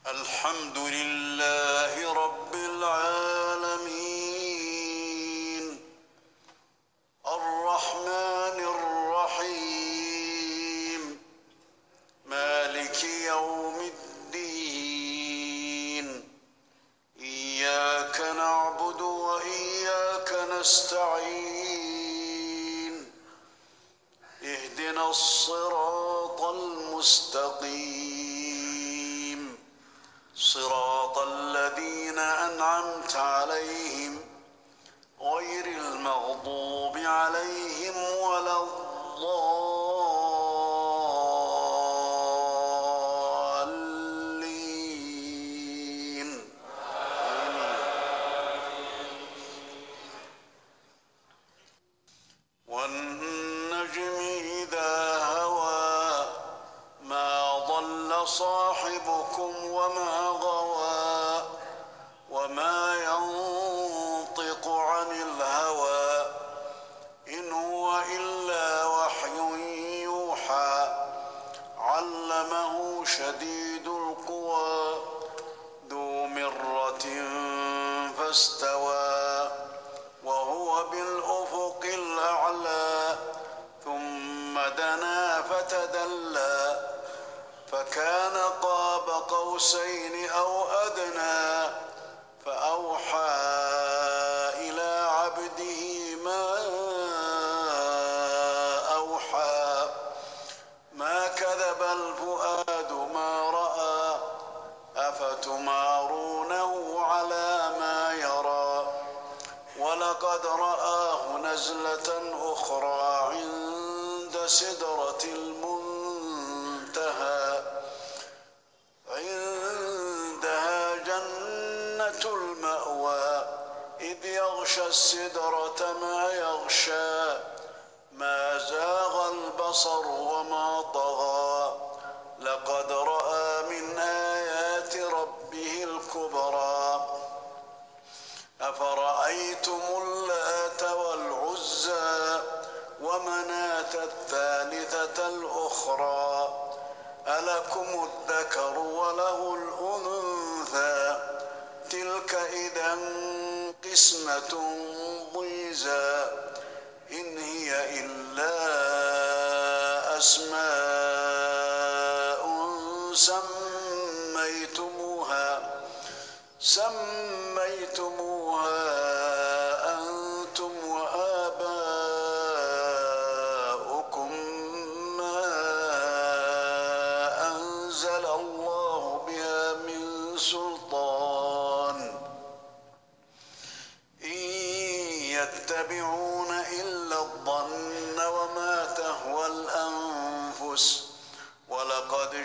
الحمد لله رب العالمين الرحمن الرحيم مالك يوم الدين إياك نعبد وإياك نستعين اهدنا الصراط المستقيم صراط الذين أنعمت عليهم غير المغضوب عليهم ولا الضالين والنجم إذا هوى ما ضل صاحبكم وما غوى وما ينطق عن الهوى إن هو إلا وحي يوحى علمه شديد القوى ذو مرة فاستوى وهو بالأفق الأعلى ثم دنا فتدلى فكان قاب قوسين أو أدنى فأوحى إلى عبده ما أوحى ما كذب الفؤاد ما رأى أفتمارونه على ما يرى ولقد رآه نزلة أخرى عند سدرة المنتهى عندها جنة المأوى إذ يغشى السدرة ما يغشى ما زاغ البصر وما طغى لقد رأى من آيات ربه الكبرى أفرأيتم اللات والعزى ومناة الثالثة الأخرى ألكم الذكر وله الأنثى تلك إذا قسمة ضيزى إن هي إلا أسماء سميتموها أنتم وآباؤكم ما أنزل الله بها من سلطان إن يتبعون إلا الظن وما تهوى الأنفس ولقد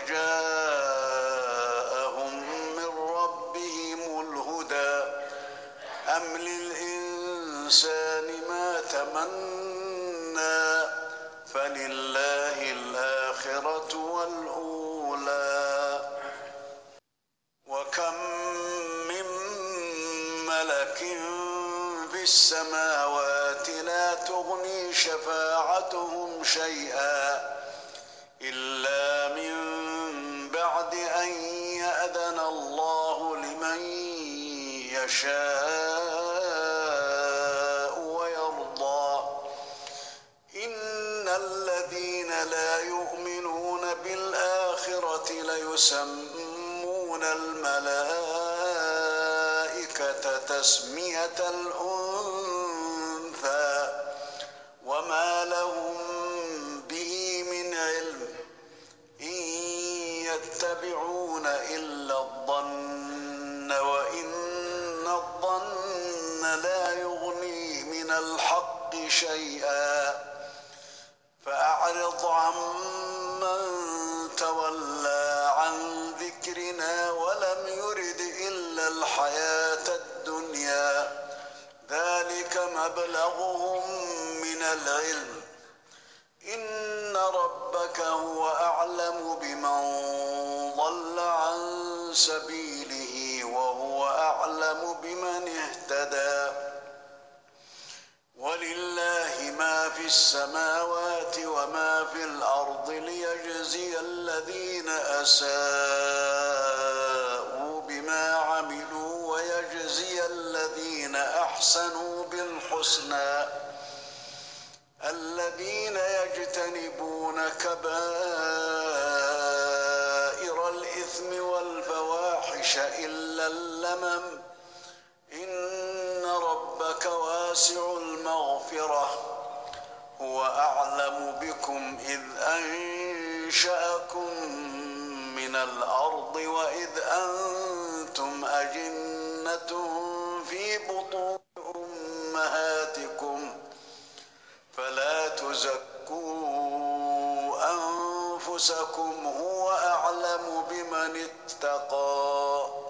جاءهم من ربهم الهدى أم للإنسان ما تمنى فلله الآخرة والأولى وكم من ملك في السماوات لا تغني شفاعتهم شيئا إلا من بعد أن يأذن الله لمن يشاء ويرضى إن الذين لا يؤمنون بالآخرة ليسمون الملائكة تسمية الأنثى وما لهم به من علم إن يتبعون إلا الظن وإن الظن لا يغني من الحق شيئا فأعرض عمن تولى عن ذكرنا ولم يرد إلا الحياة الدنيا ذلك مبلغهم من العلم إن ربك هو أعلم بمن ضل عن سبيله وهو أعلم بمن اهتدى ولله ما في السماوات وما في الأرض ليجزي الذين أساءوا ليجزي الذين أحسنوا بالحسنى الذين يجتنبون كبائر الإثم والفواحش إلا اللمم إن ربك واسع المغفرة هو أعلم بكم إذ أنشأكم من الأرض وإذ أنتم أجنة في بطون أمهاتكم فلا تزكوا أنفسكم هو أعلم بمن اتقى